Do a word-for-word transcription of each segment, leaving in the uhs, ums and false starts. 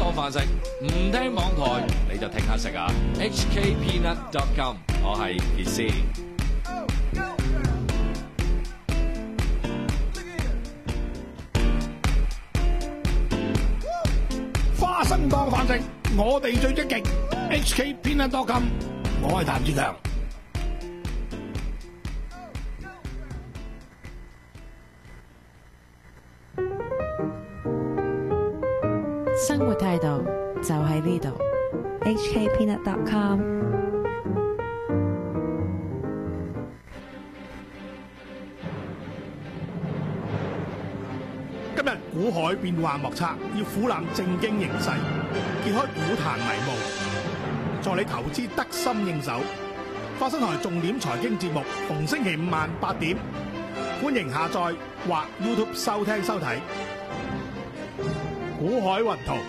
當飯食，唔聽網台你就聽下食啊 ！H K Peanut dot com， 我係傑斯。 花生當飯食，我哋最積極。H K Peanut dot com， 我係譚志強。 生活態度就喺呢度。 H K Peanut dot com。 今日股海變幻莫測，要俯覽正經形勢，揭開股壇迷霧，助你投資得心應手。花生台重點財經節目，逢星期五晚八點，歡迎下載或 YouTube 收聽收睇。股海雲圖。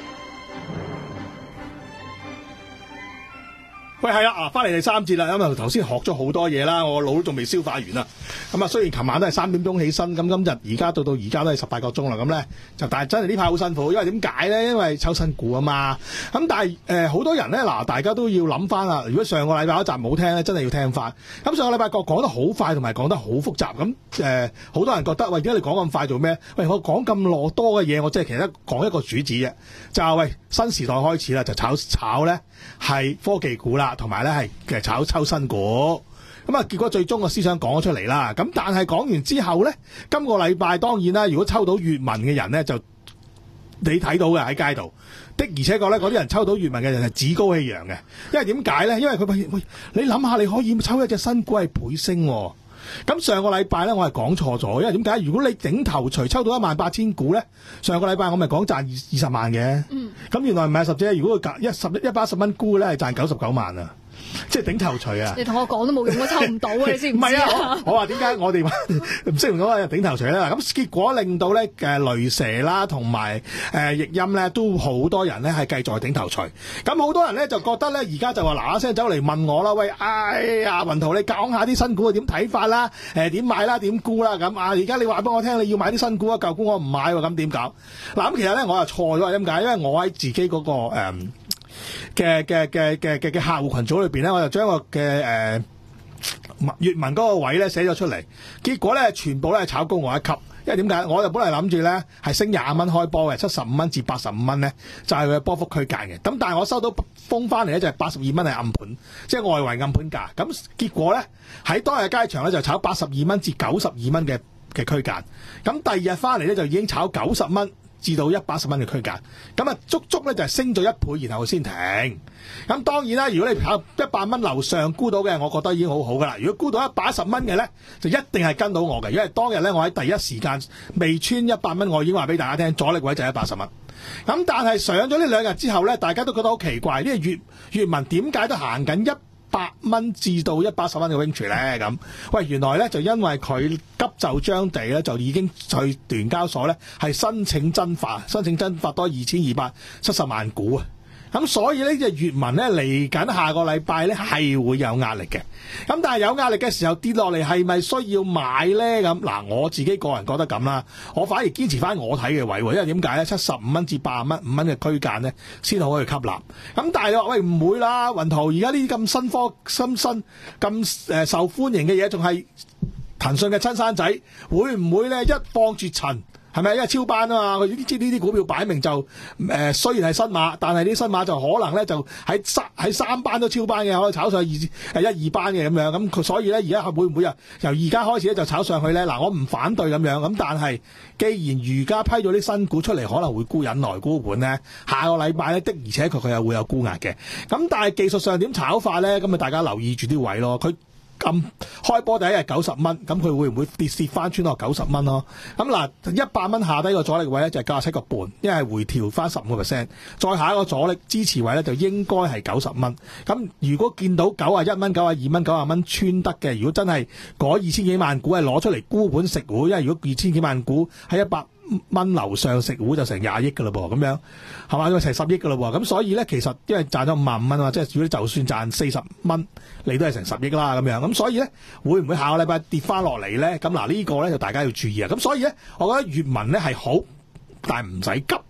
喂，係啦，啊，翻嚟第三節啦，咁啊頭先學咗好多嘢啦，我腦都仲未消化完啊。咁啊，雖然琴晚都係三點鐘起身，咁今日而家到到而家都係十八個鐘啦，咁咧就但係真係呢排好辛苦，因為點解咧？因為抽新股啊嘛。咁但係誒好多人咧，嗱大家都要諗翻啦。如果上個禮拜嗰集冇聽咧，真係要聽翻。咁上個禮拜講講得好快，同埋講得好複雜。咁誒好多人覺得喂，點解你講咁快做咩？喂，我講咁耐多嘅嘢，我即係其實講一個主旨啫，就係喂新時代開始啦，就炒炒咧係科技股啦。同埋咧係其實炒抽新股，咁啊結果最終個思想講咗出嚟啦。咁但係講完之後咧，今個禮拜當然啦，如果抽到粵文嘅人咧，就你睇到嘅喺街度的，而且確咧嗰啲人抽到粵文嘅人係趾高氣揚嘅，因為點解咧？因為佢喂喂，你諗下你可以抽一隻新股係倍升喎。咁上個禮拜咧，我係講錯咗，因為點解？如果你頂頭鎚抽到一萬八千股咧，上個禮拜我咪講賺二二十萬嘅。嗯。咁原來唔係十隻，如果佢一十一百一十蚊沽咧，係賺九十九萬啊！即係頂頭鎚啊！ 你同我講都冇用，我抽唔到啊！你知唔知？唔係啊！ 我話點解我哋唔識唔到啊頂頭鎚咧？咁結果令到咧誒雷蛇啦，同埋誒易鑫咧，都好多人咧係繼續係頂頭鎚。咁好多人咧就覺得咧，而家就話嗱嗱聲走嚟問我啦，喂，哎呀，雲圖你講下啲新股點睇法啦？誒點買啦？點沽啦？咁啊，而家你話俾我聽，你要買啲新股啊，舊股我唔買喎，咁點搞？嗱咁其實咧我又錯咗，點解？因為我喺自己嗰、嗰個誒嘅嘅嘅嘅嘅嘅客戶群組裏邊咧，我就將個嘅誒粵文嗰個位咧寫咗出嚟，結果咧全部咧炒高我一級，因為點解？我就本嚟諗住咧係升廿蚊開波嘅，七十五蚊至八十五蚊咧就係佢嘅波幅區間嘅。咁但係我收到風翻嚟咧就係八十二蚊係暗盤，即係外圍暗盤價。咁結果咧喺當日嘅街場咧就炒八十二蚊至九十二蚊嘅嘅區間。咁第二日翻嚟咧就已經炒九十蚊至到一百十蚊嘅區間，咁啊足足咧就係升咗一倍，然後先停。咁當然啦，如果你跑一百蚊樓上沽到嘅，我覺得已經好好噶啦。如果沽到一百一十蚊嘅咧，就一定係跟到我嘅，因為當日咧我喺第一時間未穿一百蚊，我已經話俾大家聽，阻力位就係一百十蚊。咁但係上咗呢兩日之後咧，大家都覺得好奇怪，呢個粵粵文點解都行緊一百蚊至到一百十蚊嘅 range 咧？咁喂，原來咧就因為佢急就章地咧，就已經去聯交所咧係申請增發，申請增發多二千二百七十萬股啊！咁所以呢隻粵文咧嚟緊下個禮拜咧係會有壓力嘅。咁但係有壓力嘅時候跌落嚟係咪需要買咧？咁嗱，我自己個人覺得咁啦，我反而堅持翻我睇嘅位喎，因為點解咧？七十五蚊至八十蚊五蚊嘅區間咧先好可以吸納。咁但係你話喂唔會啦，雲圖而家呢啲咁新科新新咁誒受歡迎嘅嘢，仲係騰訊嘅親生仔，會唔會咧一放絕塵？係咪？因為超班啊嘛，佢呢啲呢啲股票擺明就誒、呃，雖然係新馬，但係啲新馬就可能咧就喺三喺三班都超班嘅，可以炒上去二誒一二班嘅咁樣。咁佢所以咧而家會唔會啊？由而家開始咧就炒上去咧？嗱，我唔反對咁樣。咁但係既然而家批咗啲新股出嚟，可能會沽引來沽盤咧，下個禮拜咧的而且確佢又會有沽壓嘅。咁但係技術上點炒法咧？咁咪大家留意住啲位咯。佢咁開波第一日九十蚊，咁佢會唔會跌蝕翻穿落九十蚊咯？咁嗱，一百蚊下低個阻力位咧就係九十七個半，因為回調翻十五個 percent， 再下一個阻力支持位咧就應該係九十蚊。咁如果見到九啊一蚊、九啊二蚊、九啊蚊穿得嘅，如果真係嗰二千幾萬股係攞出嚟沽盤食糊，因為如果二千幾萬股喺一百蚊樓上食糊就成廿億噶啦噃，咁樣係嘛？因為成十億噶啦喎，咁所以咧其實因為賺咗五萬五蚊啊，即係如果就算賺四十蚊，你都係成十億啦咁樣。咁所以咧會唔會下個禮拜跌翻落嚟咧？咁嗱呢個咧就大家要注意啊。咁所以咧，我覺得粵文咧係好，但係唔使急。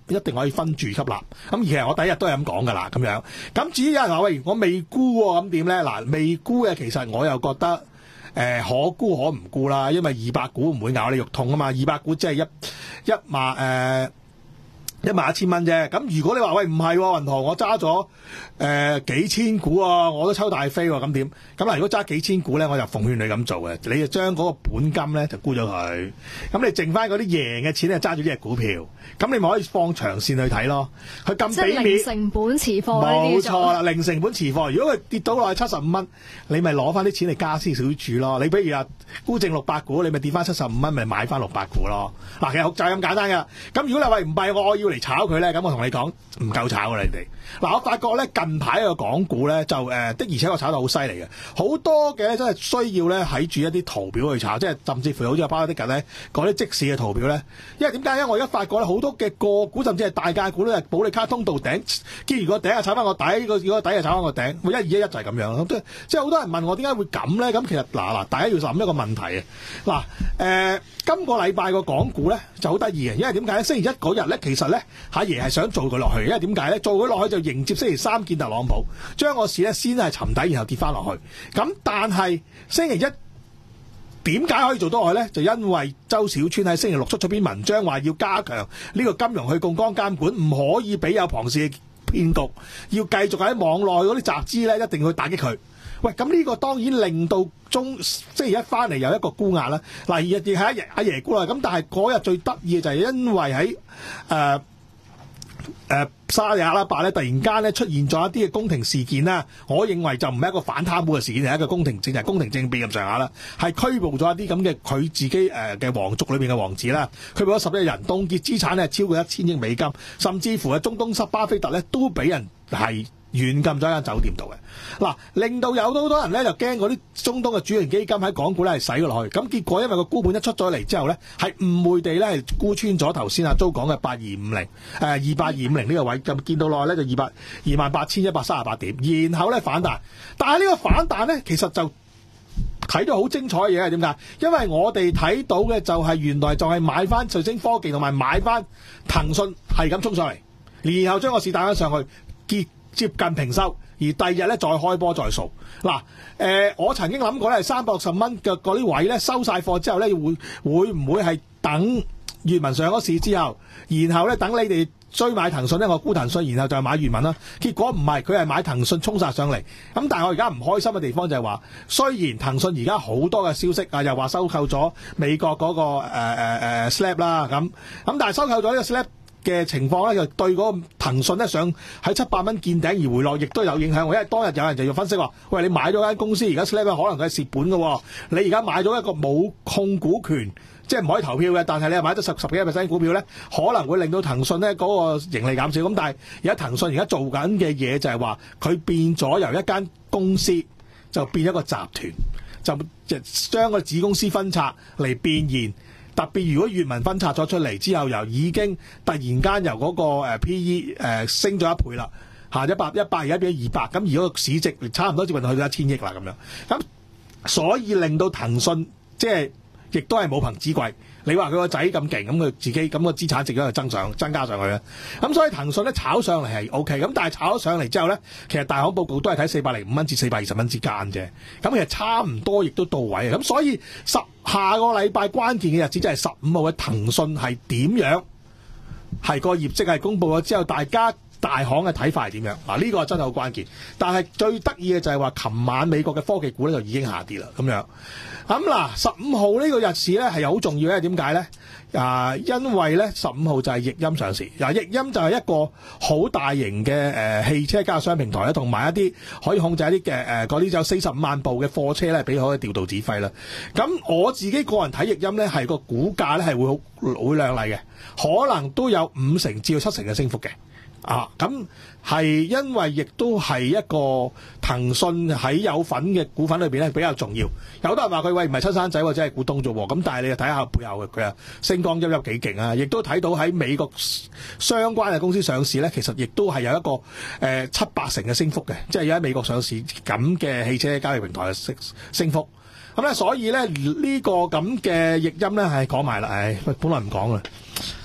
一定可以分住吸納。咁其實我第一日都係咁講噶啦，咁樣。咁至於有人話喂，我未沽喎，咁點咧？嗱，未沽嘅其實我又覺得誒、呃、可沽可唔沽啦，因為二百股唔會咬你肉痛啊嘛，二百股即係一一萬誒。呃一萬一千蚊啫，咁如果你話喂唔係喎，銀行我揸咗誒幾千股啊，我都抽大飛喎，咁點？咁嗱，如果揸幾千股咧，我就奉勸你咁做嘅，你就將嗰個本金咧就沽咗佢，咁你剩翻嗰啲贏嘅錢咧揸住呢隻股票，咁你咪可以放長線去睇咯。佢咁俾面， 零成本持貨呢啲冇錯啦，零成本持貨。如果佢跌到落去七十五蚊，你咪攞翻啲錢嚟加少少注咯。你比如話沽剩六百股，你咪跌翻七十五蚊，咪買翻六百股咯。嗱，其實就係咁簡單噶。咁如果你話唔係我要嚟炒佢咧，咁我同你講唔夠炒噶啦，你哋。嗱，我發覺咧近排個港股咧就誒、呃、的而且確炒得好犀利嘅，好多嘅真係需要咧喺住一啲圖表去炒，即係甚至乎好似阿巴的近咧嗰啲即時嘅圖表咧。因為點解？因為我而家發覺咧好多嘅個股甚至係大價股咧，保利卡通道頂，既然個頂啊炒翻個底，個如果底啊炒翻個頂，一二一一就係咁樣。即係即係好多人問我點解會咁咧？咁其實嗱嗱，大家要諗一個問題啊。嗱誒、呃，今個禮拜個港股咧就好得意嘅，因為點解咧？星期一嗰日咧，其實咧阿爺係想做佢落去，因為點解咧？做佢落去就迎接星期三見特朗普，將個市咧先係沉底，然後跌翻落去。咁但係星期一點解可以做到落去咧？就因為周小川喺星期六出咗篇文章，話要加強呢個金融去槓桿監管，唔可以俾有龐氏嘅騙局，要繼續喺網內嗰啲集資咧，一定要去打擊佢。喂，咁呢個當然令到中星期一翻嚟有一個沽壓啦。嗱，亦亦係阿爺阿爺沽啦。咁但係嗰日最得意嘅就係因為喺誒誒沙地阿拉伯咧，突然間咧出現咗一啲嘅宮廷事件啦。我認為就唔係一個反貪污嘅事件，係一個宮廷政就係宮廷政變咁上下啦。係拘捕咗一啲咁嘅佢自己誒嘅皇族裏邊嘅王子啦，拘捕咗十一人，凍結資產咧超過一千億美金，甚至乎喺中東塞巴菲特咧都俾人係軟禁咗一間酒店度嘅。嗱，令到有好多人咧就驚嗰啲中東嘅主權基金喺港股咧係洗咗落去，咁結果因為個沽盤一出咗嚟之後咧，係誤會地咧係沽穿咗頭先阿周講嘅八二五零誒二八二五零呢個位，咁見到落去咧就二百二萬八千一百三十八點，然後咧反彈，但係呢個反彈咧其實就睇到好精彩嘅嘢係點解？因為我哋睇到嘅就係原來就係買翻瑞星科技同埋買翻騰訊係咁衝上嚟，然後將個市帶翻上去結接近平收，而第二日咧再開波再掃。嗱，誒、呃，我曾經諗過咧，係三百六十蚊嘅嗰啲位咧收晒貨之後咧，會會唔會係等閱文上咗市之後，然後咧等你哋追買騰訊咧，我沽騰訊，然後就買閱文啦。結果唔係，佢係買騰訊衝殺上嚟。咁但係我而家唔開心嘅地方就係話，雖然騰訊而家好多嘅消息啊，又話收購咗美國嗰、那個誒誒誒 Snap 啦，咁咁但係收購咗呢個 Snap嘅情況咧，就對嗰個騰訊咧上喺七百蚊見頂而回落，亦都有影響。因為當日有人就要分析話，喂，你買咗間公司，而家 Snap 可能佢係蝕本嘅，你而家買咗一個冇控股權，即係唔可以投票嘅，但係你係買咗十十幾個 percent 股票咧，可能會令到騰訊咧嗰個盈利減少。咁但係而家騰訊而家做緊嘅嘢就係話，佢變咗由一間公司就變一個集團，就就將個子公司分拆嚟變現。特別如果閱文分拆咗出嚟之後，又已經突然間由嗰個 P E 誒升咗一倍啦，嚇一百一百而家變咗二百，咁而嗰個市值差唔多接近去到一千億啦咁樣，咁所以令到騰訊即係亦都係冇憑之貴。你話佢個仔咁勁，咁佢自己咁個資產值都係增上增加上去啦。咁所以騰訊咧炒上嚟係 O K，咁但係炒咗上嚟之後咧，其實大行報告都係睇四百零五蚊至四百二十蚊之間啫。咁其實差唔多，亦都到位嘅。咁所以十下個禮拜關鍵嘅日子就係十五號嘅騰訊係點樣？係個業績係公佈咗之後，大家大行嘅睇法係點樣？嗱，呢個真係好關鍵。但係最得意嘅就係話，琴晚美國嘅科技股咧就已經下跌啦，咁樣。咁嗱，十五號呢個日市咧係好重要嘅，點解咧？啊，因為咧十五號就係易鑫上市。嗱，易鑫就係一個好大型嘅誒、呃、汽車加商平台啦，同埋一啲可以控制一啲嘅誒嗰啲有四十五萬部嘅貨車咧，俾可以調度指揮啦。咁我自己個人睇易鑫咧，係個股價咧係會好會亮麗嘅，可能都有五成至到七成嘅升幅嘅。啊，咁係因為亦都係一個騰訊喺有份嘅股份裏邊咧比較重要。有好多人話佢喂唔係親生仔或者係股東啫喎，咁但係你就睇下背後嘅佢啊星光熠熠幾勁啊！亦都睇到喺美國相關嘅公司上市咧，其實亦都係有一個誒、呃、七八成嘅升幅嘅，即係有喺美國上市咁嘅汽車交易平台嘅升升幅。咁咧，所以咧呢、這個咁嘅易鑫咧係講埋啦，唉，本來唔講啦。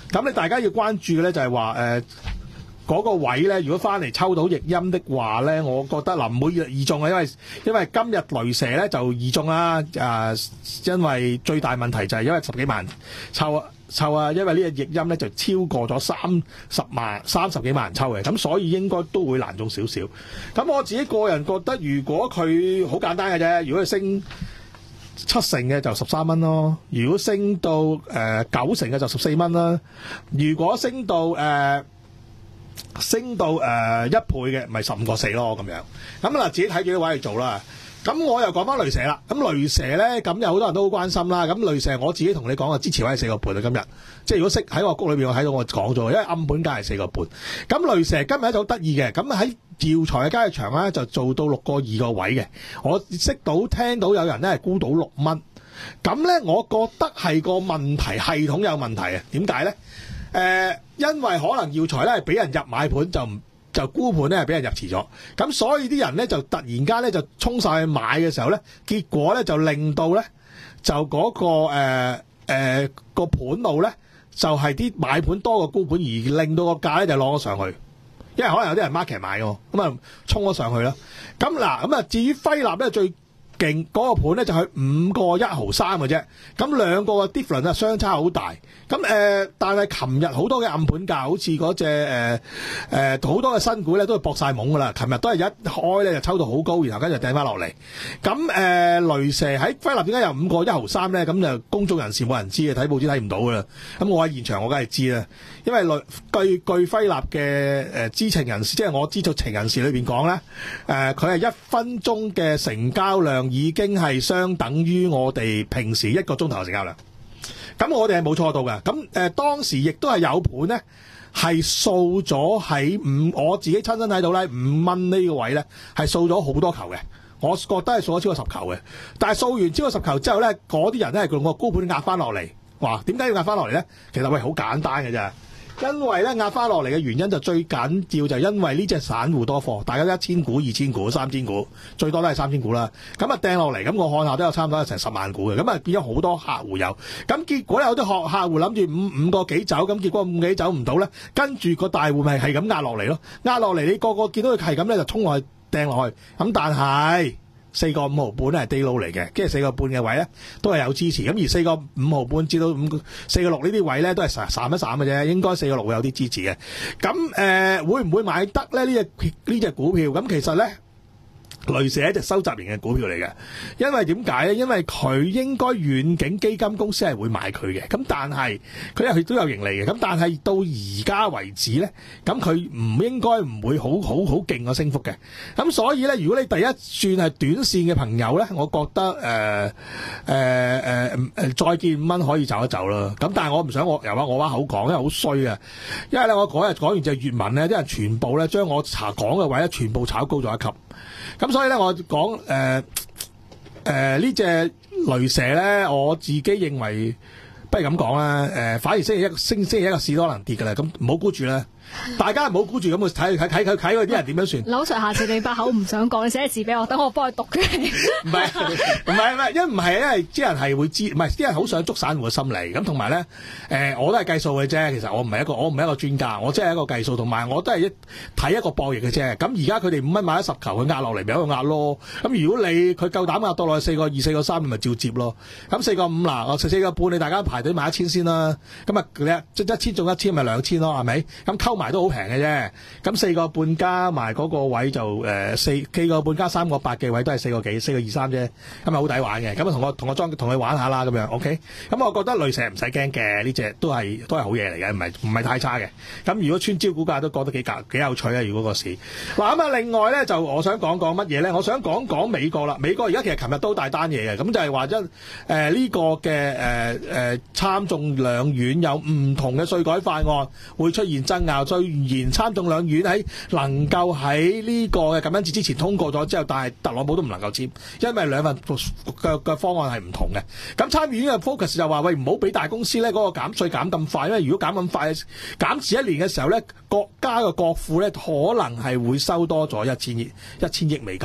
咁你大家要關注嘅咧就係話誒嗰個位咧，如果翻嚟抽到逆音的話咧，我覺得嗱唔會易中啊，因為因為今日雷蛇咧就易中啦，誒、呃，因為最大問題就係因為十幾萬抽啊抽啊，因為呢個逆音咧就超過咗三十萬三十幾萬人抽嘅，咁所以應該都會難中少少。咁我自己個人覺得，如果佢好簡單嘅啫，如果佢升七成嘅就十三蚊咯，如果升到誒、呃、九成嘅就十四蚊啦，如果升到誒。呃升到誒、呃、一倍嘅，咪十五個四咯咁樣。咁嗱，自己睇幾多位去做啦。咁我又講翻雷蛇啦。咁雷蛇咧，咁有好多人都好關心啦。咁雷蛇我自己同你講啊，支持位係四個半啊。今日即係如果識喺個谷裏邊，我睇到我講咗，因為暗盤價係四個半。咁雷蛇今日就好得意嘅。咁喺耀才嘅交易場咧，就做到六個二個位嘅。我識到聽到有人咧係沽到六蚊。咁咧，我覺得係個問題系統有問題啊。點解咧？誒、呃，因為可能耀才咧係俾人入買盤，就唔就沽盤咧係俾人入遲咗，咁所以啲人咧就突然間咧就衝晒去買嘅時候咧，結果咧就令到咧就嗰、那個誒誒個盤路咧就係、是、啲買盤多過沽盤，而令到個價咧就攞咗上去，因為可能有啲人 market 買嘅，咁啊衝咗上去啦。咁嗱，咁啊至於輝立咧最勁嗰、那個盤咧就係五個一毫三嘅啫，咁兩個嘅 difference 啊相差好大。咁誒、呃，但係琴日好多嘅暗盤價，好似嗰隻誒誒好多嘅新股咧，都係搏晒懵噶啦。琴日都係一開咧就抽到好高，然後跟住掟翻落嚟。咁誒、呃，雷蛇喺輝立點解有五個一毫三咧？咁就公眾人士冇人知嘅，睇報紙睇唔到噶啦。咁我喺現場我梗係知啦，因為雷據據輝立嘅誒知情人士，即係我知道情人士裏邊講咧，誒佢係一分鐘嘅成交量已經係相等於我哋平時一個鐘頭嘅成交量。咁我哋係冇錯到嘅，咁誒、呃、當時亦都係有盤咧，係掃咗喺五，我自己親身睇到咧五蚊呢個位咧，係掃咗好多球嘅，我覺得係掃咗超過十球嘅。但係掃完超過十球之後咧，嗰啲人咧係用個高盤壓翻落嚟，哇！點解要壓翻落嚟咧？其實喂好簡單嘅啫。因為咧壓翻落嚟嘅原因就最緊要就係因為呢隻散戶多貨，大家都一千股、二千股、三千股，最多都係三千股啦。咁啊掟落嚟，咁我看下都有差唔多有成十萬股嘅，咁啊變咗好多客戶有。咁結果有啲客客戶諗住五五個幾走，咁結果五幾走唔到咧，跟住個大戶咪係咁壓落嚟咯，壓落嚟你個個見到佢係咁咧就衝落去掟落去，咁但係四個五毫半咧係低撈嚟嘅，跟住四個半嘅位咧都係有支持，咁而四個五毫半至到五四個六呢啲位咧都係散散一散嘅啫，應該四個六會有啲支持嘅。咁誒、呃、會唔會買得咧？呢隻呢隻股票咁其實咧，雷蛇係一隻收集型嘅股票嚟嘅，因為點解咧？因為佢應該遠景基金公司係會買佢嘅，咁但係佢又都有盈利嘅，咁但係到而家為止咧，咁佢唔應該唔會好好好勁個升幅嘅，咁所以咧，如果你第一轉係短線嘅朋友咧，我覺得誒誒誒誒再見五蚊可以走一走啦，咁但係我唔想我由話我把口講，因為好衰啊，因為咧我嗰日講完隻粵文咧，啲人全部咧將我查講嘅位咧全部炒高咗一級。咁所以咧，我講誒誒呢隻雷蛇咧，我自己認為不如咁講啦。誒、呃，反而星期一星星期一個市多能跌㗎啦，咁唔好估住啦。大家唔好估住咁去睇睇睇佢睇佢啲人點樣算。 劉 Sir，下次你把口唔想講，你寫字俾我，等我幫佢讀嘅。 唔係唔係唔係，因為唔係，因為啲人係會知，唔係啲人好想捉散戶嘅心理。咁同埋咧，誒、呃、我都係計數嘅啫。其實我唔係一個我唔係一個專家，我即係一個計數，同埋我都係一睇一個博弈嘅啫。咁而家佢哋五蚊買咗十球，佢壓落嚟咪喺度壓咯。咁如果你佢夠膽壓到落去四個二、四個三，你咪照接咯。咁四個五嗱，我四四個半，你大家排隊買一千先啦。咁啊，你即一千中一千，咪兩千咯，係咪？咁溝埋都好平嘅啫，咁四個半加埋嗰個位就誒四四個半加三個八嘅位都係四個幾四個二三啫，咁咪好抵玩嘅。咁啊同我同我裝同佢玩下啦咁樣 ，OK。咁我覺得雷蛇唔使驚嘅，呢隻都係都係好嘢嚟嘅，唔係唔係太差嘅。咁如果穿招股價都覺得幾夾幾有趣啊！如果個市嗱咁啊，另外咧就我想講講乜嘢咧？我想講講美國啦。美國而家其實琴日都大單嘢嘅，咁就係話一誒呢個嘅誒誒參眾兩院有唔同嘅稅改法案會出現爭拗，雖然參眾兩院喺能夠喺呢個嘅感恩節之前通過咗之後，但係特朗普都唔能夠簽，因為兩份嘅嘅方案係唔同嘅。咁參議院嘅 focus 就話喂，唔好俾大公司咧嗰個減稅減咁快，因為如果減咁快減遲一年嘅時候咧，國家嘅國庫咧可能係會收多咗一千億一千億美金。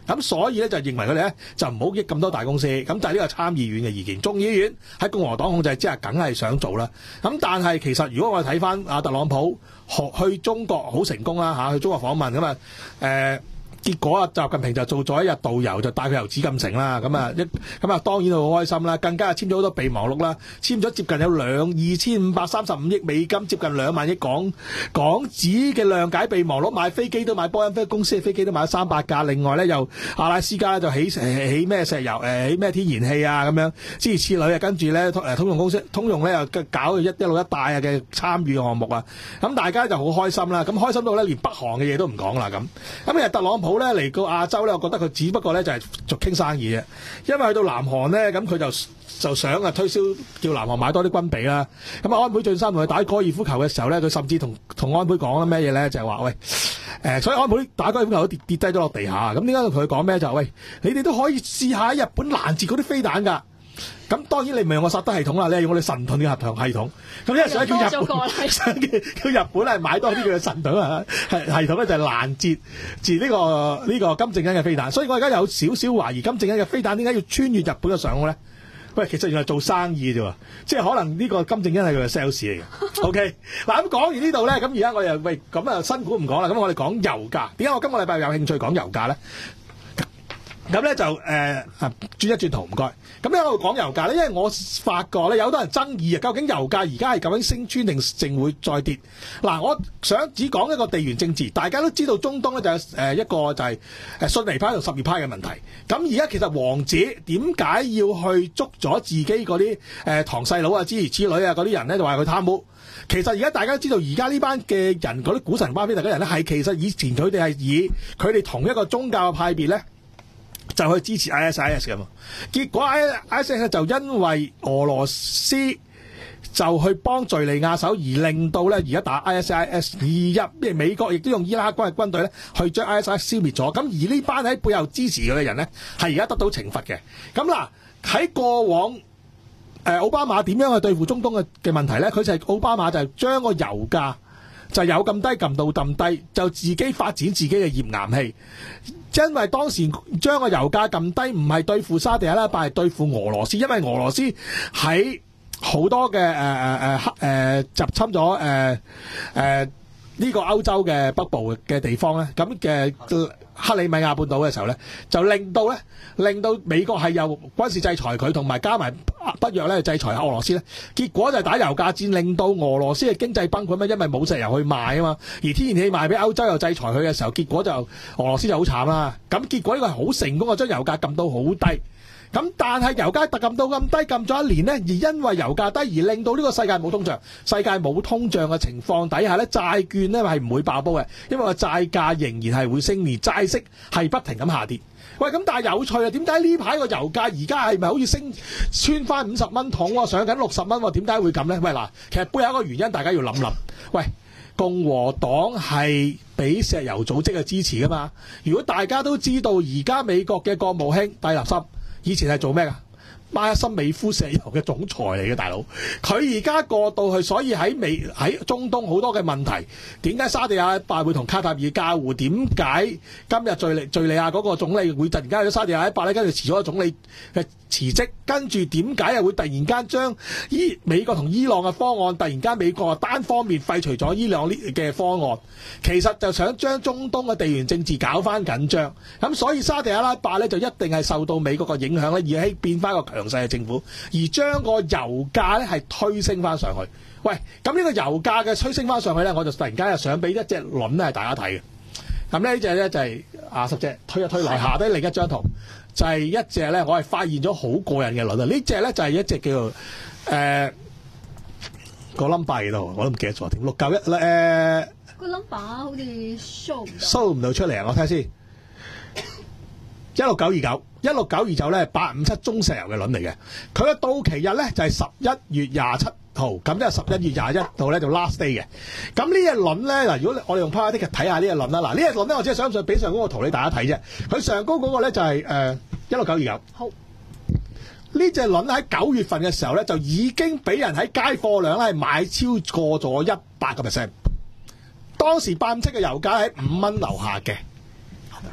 咁所以咧就認為佢哋咧就唔好益咁多大公司，咁就係呢個參議院嘅意見。眾議院喺共和黨控制之下，梗係想做啦。咁但係其實如果我哋睇翻阿特朗普去中國好成功啦嚇，去中國訪問咁啊誒。結果啊，習近平就做咗一日導遊，就帶佢遊紫禁城啦。咁啊，一咁啊，當然好開心啦。更加係簽咗好多備忘錄啦，簽咗接近有兩二千五百三十五億美金，接近兩萬億港港紙嘅諒解備忘錄。買飛機都買波音飛公司嘅飛機都買咗三百架。另外咧，又阿拉斯加就起起咩石油誒，起咩天然氣啊咁樣，諸如此類啊。跟住咧，誒通用公司通用咧又搞一一路一帶啊嘅參與項目啊。咁大家就好開心啦。咁開心到咧，連北韓嘅嘢都唔講啦咁。咁其實特朗普好咧嚟到亞洲咧，我覺得佢只不過咧就係做傾生意嘅，因為去到南韓咧，咁佢就就想啊推銷叫南韓買多啲軍備啦。咁啊安倍晉三同佢打高爾夫球嘅時候咧，佢甚至同同安倍講啦咩嘢咧，就係話喂誒，所以安倍打高爾夫球都跌跌低咗落地下。咁點解同佢講咩就係喂，你哋都可以試下喺日本攔截嗰啲飛彈㗎。咁當然你唔係用我薩德系統啦，你係用我哋神盾嘅合同系統。咁因為想叫日本，想叫日本係買多啲佢嘅神盾啊系系統咧，就係攔截截呢個呢個金正恩嘅飛彈。所以我而家有少少懷疑金正恩嘅飛彈點解要穿越日本嘅上空咧？喂，其實原來做生意啫喎，即係可能呢個金正恩係佢嘅 sales 嚟嘅。OK， 嗱咁講完呢度咧，咁而家我又喂咁啊新股唔講啦，咁我哋講油價。點解我今個禮拜有興趣講油價咧？咁咧就誒啊轉一轉圖唔該。咁咧我講油價咧，因為我發覺咧有好多人爭議啊，究竟油價而家係究竟升穿定淨會再跌？嗱，我想只講一個地緣政治，大家都知道中東咧就係誒一個就係誒遜尼派同什葉派嘅問題。咁而家其實王子點解要去捉咗自己嗰啲誒堂細佬啊、諸如此類啊嗰啲人咧，就話佢貪污？其實而家大家都知道，而家呢班嘅人嗰啲股神巴菲特嗰啲人咧，係其實以前佢哋係以佢哋同一個宗教嘅派別咧，就去支持 I S I S 嘅嘛，結果 I S I S 就因為俄羅斯就去幫敍利亞手，而令到咧而家打 I S I S， 而入美國亦都用伊拉克軍嘅軍隊咧去將 I S I S 消滅咗。咁而呢班喺背後支持佢嘅人咧，係而家得到懲罰嘅。咁嗱喺過往誒奧巴馬點樣去對付中東嘅嘅問題咧？佢就係奧巴馬就係將個油價就有咁低撳到咁低，就自己發展自己嘅頁岩氣。因為當時將個油價咁低，唔係對付沙地阿拉伯，係對付俄羅斯。因為俄羅斯喺好多嘅誒誒誒誒入侵咗誒誒呢個歐洲嘅北部嘅地方咧，咁嘅克里米亞半島嘅時候咧，就令到咧令到美國係又軍事制裁佢，同埋加埋北約咧制裁俄羅斯咧，結果就係打油價戰，令到俄羅斯嘅經濟崩潰嘛，因為冇石油去賣啊嘛，而天然氣賣俾歐洲又制裁佢嘅時候，結果就俄羅斯就好慘啦。咁結果呢個係好成功嘅，將油價撳到好低。咁但係油價特撳到咁低，撳咗一年呢，而因為油價低而令到呢個世界冇通脹，世界冇通脹嘅情況底下呢，債券呢係唔會爆煲嘅，因為個債價仍然係會升，而債息係不停咁下跌。喂，咁但係有趣啊，點解呢排個油價而家係咪好似升穿翻五十蚊桶喎，上緊六十蚊喎？點解會咁呢？喂嗱，其實背後一個原因，大家要諗諗。喂，共和黨係俾石油組織嘅支持噶嘛？如果大家都知道而家美國嘅國務卿蒂勒森以前係做咩㗎？馬森美孚石油嘅總裁嚟嘅大佬，佢而家過到去，所以喺美喺中東好多嘅問題，點解沙地阿拉伯會同卡塔爾交互？點解今日敍利敍利亞嗰個總理會突然間去咗沙地阿拉伯咧？跟住辭咗個總理嘅辭職，跟住點解又會突然間將伊美國同伊朗嘅方案，突然間美國啊單方面廢除咗伊朗呢嘅方案？其實就想將中東嘅地緣政治搞翻緊張，咁所以沙地阿拉伯咧就一定係受到美國嘅影響咧，而係變翻個強勢嘅政府，而將個油價咧係推升翻上去。喂，咁呢個油價嘅推升翻上去咧，我就突然間又想俾一隻輪咧係大家睇嘅。咁呢隻咧就係阿十隻推一推來下低另一張圖，就係、是、一隻咧我係發現咗好過癮嘅輪啊！呢隻咧就係一隻叫做誒個 number 喺度，我都唔記得咗添，六九一誒個 number 好似 show 唔到 show 唔到出嚟啊！我睇下先，一六九二九。一六九二九咧，八五七中石油嘅輪嚟嘅，佢嘅到期日咧就係十一月廿七號，咁即係十一月廿一號咧就 last day 嘅。咁呢隻輪咧嗱，如果我哋用 power 啲嘅睇下呢隻輪啦，嗱呢隻輪咧我只係想上俾上高個圖你大家睇啫。佢上高嗰個咧就係誒一六九二九。好，呢隻輪喺九月份嘅時候咧就已經俾人喺街貨量咧買超過咗一百個 percent。當時八五七嘅油價喺五蚊樓下嘅。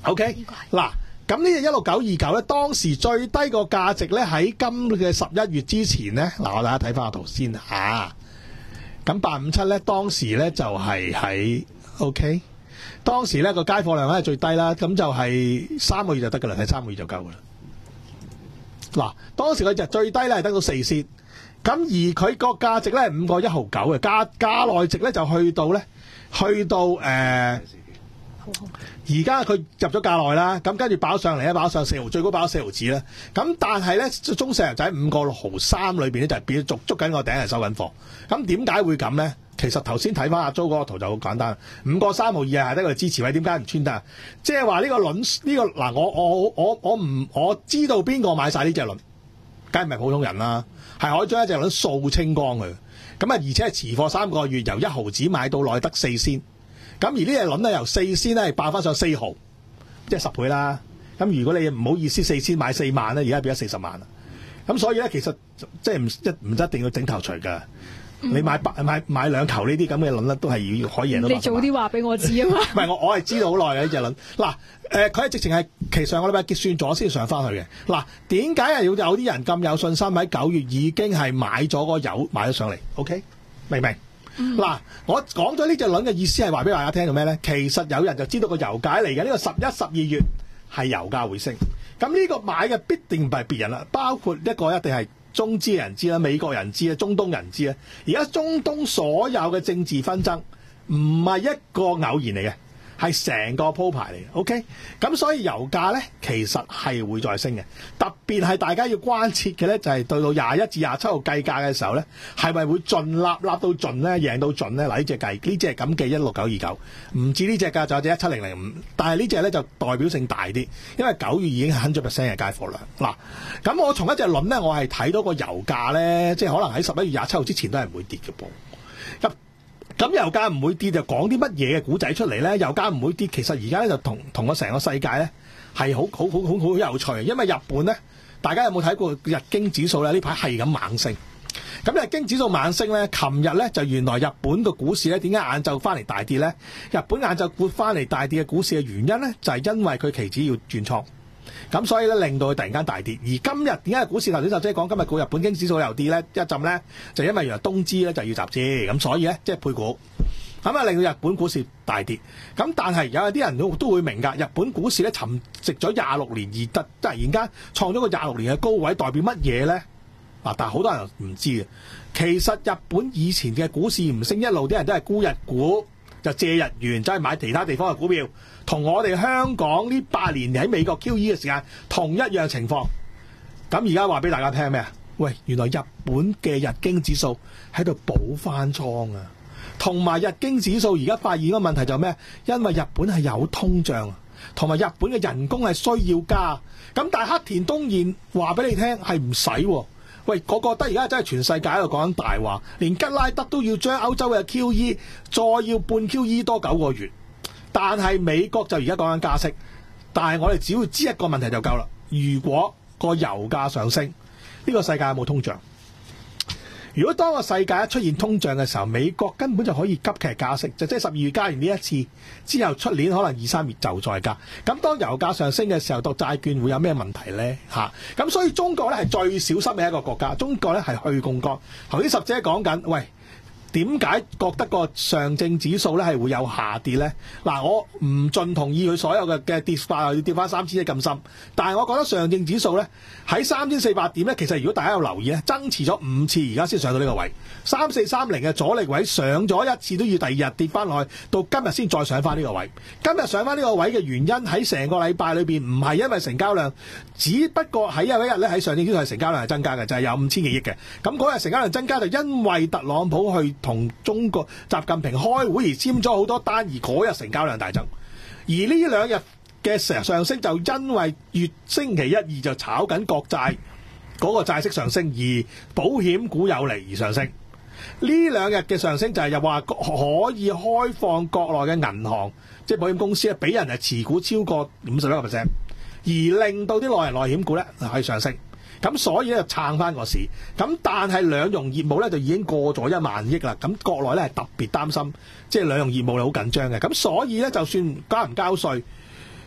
OK 嗱。咁呢隻一六九二九咧，當時最低個價值咧喺今嘅十一月之前咧，嗱我大家睇翻個圖先嚇。咁八五七咧，當時咧就係喺 OK， 當時咧個街貨量咧係最低啦，咁就係三個月就得㗎啦，睇三個月就夠㗎啦。嗱，當時佢就最低咧係得到四仙，咁而佢個價值咧係五個一毫九嘅，價價內值咧就去到咧，去到誒。呃而家佢入咗價內啦，咁跟住爆上嚟咧，爆上四毫，最高爆咗四毫子啦。咁但係咧，中石油就喺五個六毫三裏邊咧，就係變咗捉捉緊個頂係收緊貨。咁點解會咁咧？其實頭先睇翻阿 Jo 嗰個圖就好簡單，五個三毫二係得個支持位，點解唔穿得？即係話呢個輪呢、呢個嗱，我我我我唔我知道邊個買晒呢隻輪，梗係唔係普通人啦，係可以將一隻輪掃清光佢。咁啊，而且係持貨三個月，由一毫子買到內得四仙。咁而呢隻輪咧由四仙咧爆翻上四毫，即係十倍啦。咁如果你唔好意思四仙買四萬咧，而家變咗四十萬啦。咁所以咧，其實即係唔一唔一定要整頭除㗎。嗯、你買百買買兩球呢啲咁嘅輪咧，都係要可以贏到。你早啲話俾我知啊嘛。 唔係我我係知道好耐嘅呢隻輪。嗱誒，佢係直情係其實上個禮拜結算咗先上翻去嘅。嗱，點解係要有啲人咁有信心喺九月已經係買咗個油買咗上嚟 ？OK， 明唔明？嗱、嗯，我講咗呢隻輪嘅意思係話俾大家聽到咩咧？其實有人就知道個油價嚟緊呢個十一、十二月係油價會升。咁呢個買嘅必定唔係別人啦，包括一個一定係中資人知啦、美國人知啦、中東人知啦。而家中東所有嘅政治紛爭唔係一個偶然嚟嘅，係成個鋪排嚟嘅。OK，咁所以油價咧其實係會再升嘅。特別係大家要關切嘅咧，就係對到廿一至廿七號計價嘅時候咧，係咪會盡立立到盡咧，贏到盡咧？嗱，呢隻計呢隻係咁嘅一六九二九，唔止呢隻㗎，仲有隻一七零零五，但係呢隻咧就代表性大啲，因為九月已經係hundred percent嘅街貨量。嗱，咁我從一隻輪咧，我係睇到個油價咧，即係可能喺十一月廿七號之前都係唔會跌嘅噃。咁咁油價唔會跌就講啲乜嘢嘅古仔出嚟咧？油價唔會跌，其實而家咧就同同個成個世界咧係好好好好好有趣，因為日本咧，大家有冇睇過日經指數咧？呢排係咁猛升。咁日經指數猛升咧，琴日咧就原來日本個股市咧點解晏晝翻嚟大跌咧？日本晏晝沽翻嚟大跌嘅股市嘅原因咧，就係因為佢期指要轉倉，咁所以咧令到佢突然間大跌。而今日點解股市頭先就即係講今日個日本經指數又跌咧一陣咧，就因為原來東芝咧就要集資，咁所以咧即係配股，咁啊令到日本股市大跌。咁但係有啲人都都會明㗎，日本股市咧沉寂咗廿六年而突突然間創咗個廿六年嘅高位，代表乜嘢咧？嗱，但係好多人唔知嘅，其實日本以前嘅股市唔升一路，啲人都係沽日股，就借日元走去買其他地方嘅股票，同我哋香港呢八年喺美國 Q E 嘅時間同一樣情況。咁而家話俾大家聽咩啊？喂，原來日本嘅日經指數喺度補翻倉啊！同埋日經指數而家發現個問題就係咩？因為日本係有通脹，同埋日本嘅人工係需要加。咁但係黑田東彥話俾你聽係唔使喎。喂，我覺得而家真係全世界喺度講緊大話，連吉拉德都要將歐洲嘅 Q E 再要半 Q E 多九個月，但係美國就而家講緊加息。但係我哋只要知一個問題就夠啦。如果個油價上升，呢個世界有冇通脹？如果當個世界一出現通脹嘅時候，美國根本就可以急劇加息，就即係十二月加完呢一次之後，出年可能二三月就再加。咁當油價上升嘅時候，到債券會有咩問題咧？嚇！咁所以中國咧係最小心嘅一個國家，中國咧係去槓桿。頭先十姐講緊，喂，點解覺得個上證指數咧係會有下跌咧？嗱，我唔盡同意佢所有嘅嘅跌法要跌翻三千一咁深，但係我覺得上證指數咧喺三千四百點咧，其實如果大家有留意咧，增持咗五次，而家先上到呢個位，三四三零嘅阻力位上咗一次都要第二日跌翻落去，到今日先再上翻呢個位。今日上翻呢個位嘅原因喺成個禮拜裏邊唔係因為成交量，只不過喺有一日咧喺上證指數係成交量係增加嘅，就係、是、有五千幾億嘅。咁嗰日成交量增加就因為特朗普去同中國習近平開會而簽咗好多單，而嗰日成交量大增。而呢兩日嘅上上升就因為月星期一二就炒緊國債嗰個債息上升，而保險股有利而上升。呢兩日嘅上升就係又話可以開放國內嘅銀行，即係保險公司咧，俾人係持股超過五十一個 percent，而令到啲內人內險股咧係上升。咁所以咧就撐翻個市。咁但係兩融業務咧就已經過咗一萬億啦。咁國內咧係特別擔心，即係兩融業務係好緊張嘅。咁所以咧就算交唔交稅，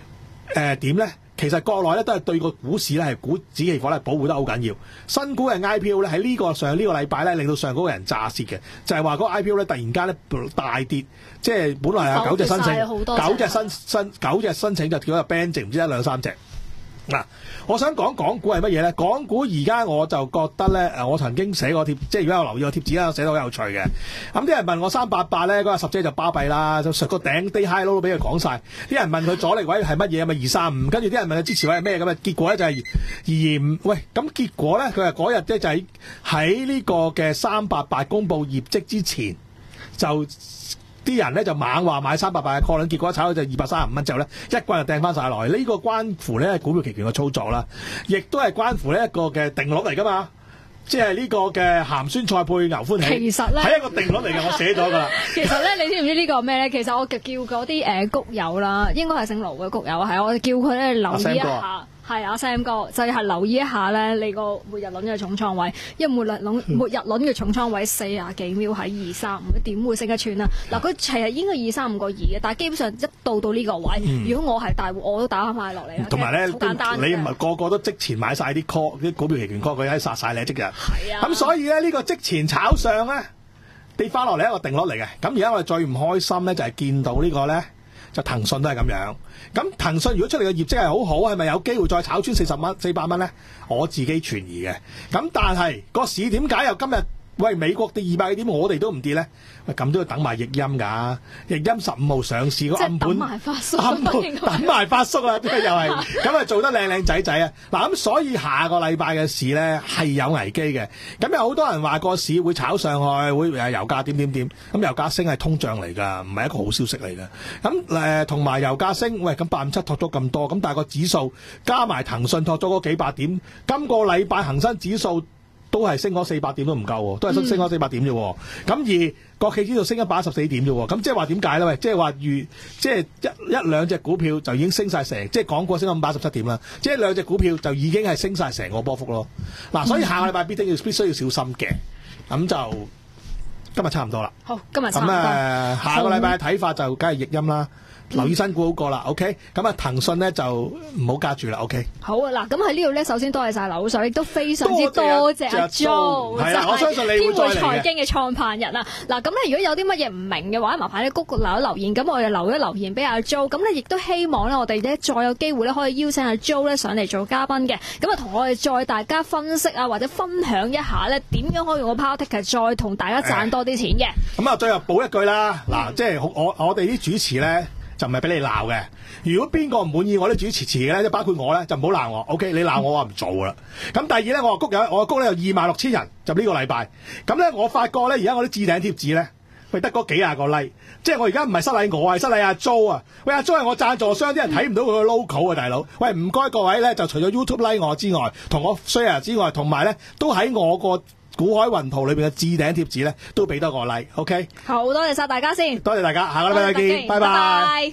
誒點咧？其實國內咧都係對個股市咧係股指期貨咧保護得好緊要。新股嘅 I P O 咧喺呢個上呢個禮拜咧令到上嗰個人炸蝕嘅，就係話嗰個 I P O 咧突然間咧大跌，即係本來係九隻申請，九隻申申九隻申請就叫咗 ban 剩唔知一兩三隻。嗱，我想講港股係乜嘢咧？港股而家我就覺得咧，誒，我曾經寫過貼，即係如果有留意個貼紙啦，寫得好有趣嘅。咁啲人問我三八八咧，嗰個十姐就巴閉啦，就個頂 day high low 都俾佢講晒。啲人問佢阻力位係乜嘢，咪二三五，跟住啲人問佢支持位係咩咁啊？結果咧就係二二五。喂，咁結果咧，佢話嗰日咧就係喺呢個嘅三八八公佈業績之前就。啲人咧就猛話買三百八嘅 call，結果炒到就二百三十五蚊之後咧，一棍就掟翻晒落去。呢、這個關乎咧股票期權嘅操作啦，亦都係關乎呢一個嘅定律嚟噶嘛。即係呢個嘅鹹酸菜配牛歡喜， 其實咧係一個定律嚟嘅，我寫咗㗎啦。 其實咧，你知唔知呢個咩咧？其實我叫嗰啲誒谷友啦，應該係姓盧嘅谷友，係我哋叫佢咧留意一下。係阿 Sam 哥，就係、是、留意一下咧，你個末日輪嘅重倉位，因為末日輪末日輪嘅重倉位四廿幾秒喺二三五，點會升一寸啊？嗱，佢其實應該二三五個二嘅，但係基本上一到到呢個位，嗯、如果我係大戶，我都打翻埋落嚟啦。同埋咧，好簡單， 你唔係個個都即前買晒啲 call 啲股票期權 call，佢喺殺晒你即日。係啊。 咁所以咧，呢、這個即前炒上咧跌翻落嚟一個定律嚟嘅。咁而家我哋最唔開心咧，就係、是、見到個呢個咧。就騰訊都係咁樣，咁騰訊如果出嚟嘅業績係好好，係咪有機會再炒穿四十蚊、四百蚊咧？我自己存疑嘅。咁但係個市點解又今日喂美國跌二百幾點，我哋都唔跌咧？喂，咁都要等埋譯音㗎，譯音十五號上市個暗盤， 等埋發叔， 暗盤等埋發叔啊！即係又係咁啊，做得靚靚仔仔啊！嗱咁，所以下個禮拜嘅市咧係有危機嘅。咁有好多人話個市會炒上去，會誒油價點點點。咁油價升係通脹嚟㗎，唔係一個好消息嚟㗎。咁誒同埋油價升，喂咁八五七托咗咁多，咁但係個指數加埋騰訊托咗嗰幾百點，今個禮拜恒生指數都係升嗰四百點都唔夠，都係升升嗰四百點啫。咁、嗯、而國企指數升一百一十四點啫。咁即係話點解咧？喂，即係話預即係一一兩隻股票就已經升晒成，即係港股升咗五百一十七點啦。即係兩隻股票就已經係升晒成個波幅咯。嗱、啊，所以下個禮拜必定要必須要小心嘅。咁就今日差唔多啦。 好，今日差唔多。 咁誒、呃，下個禮拜嘅睇法就梗係譯音啦。留意新股好過啦 ，OK？咁啊，騰訊咧就唔好加住啦 ，OK？ 好啊，嗱，咁喺呢度咧，首先多謝晒柳水，亦都非常之多謝阿 Jo， 係啊，我相信你會再嚟嘅。天匯財經嘅創辦人啊，嗱，咁咧如果有啲乜嘢唔明嘅話，麻煩你谷留一留言，咁我哋留一留言俾阿 Jo，咁咧亦都希望咧我哋咧再有機會咧可以邀請阿 Jo 咧上嚟做嘉賓嘅，咁啊同我哋再大家分析啊或者分享一下咧點樣可以用個 Power Ticker 再同大家賺多啲錢嘅。咁、 欸、啊，最後補一句啦，嗱、嗯，即係我我哋啲主持咧。就唔係俾你鬧嘅。如果邊個唔滿意我啲主持詞嘅咧，即包括我咧，就唔好鬧我。OK，你鬧我我唔做啦。咁第二咧，我話谷有我谷咧有二萬六千人，就呢個禮拜。咁咧我發覺咧，而家我啲置頂貼紙咧，喂得嗰幾廿個 like， 即係我而家唔係失禮我，係失禮阿 Jo 啊。喂，阿 Jo 係我贊助商，啲人睇唔到佢個 logo 啊，大佬。喂，唔該各位咧，就除咗 YouTube like 我之外，同我 share 之外，同埋咧都喺我個股海雲圖裏邊嘅置頂貼紙咧，都俾多個 like。OK， 好多謝晒大家先， 多謝大家，下個禮拜再見，拜拜。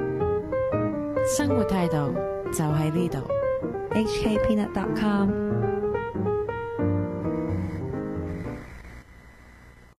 生活態度就喺呢度。 H K Peanut dot com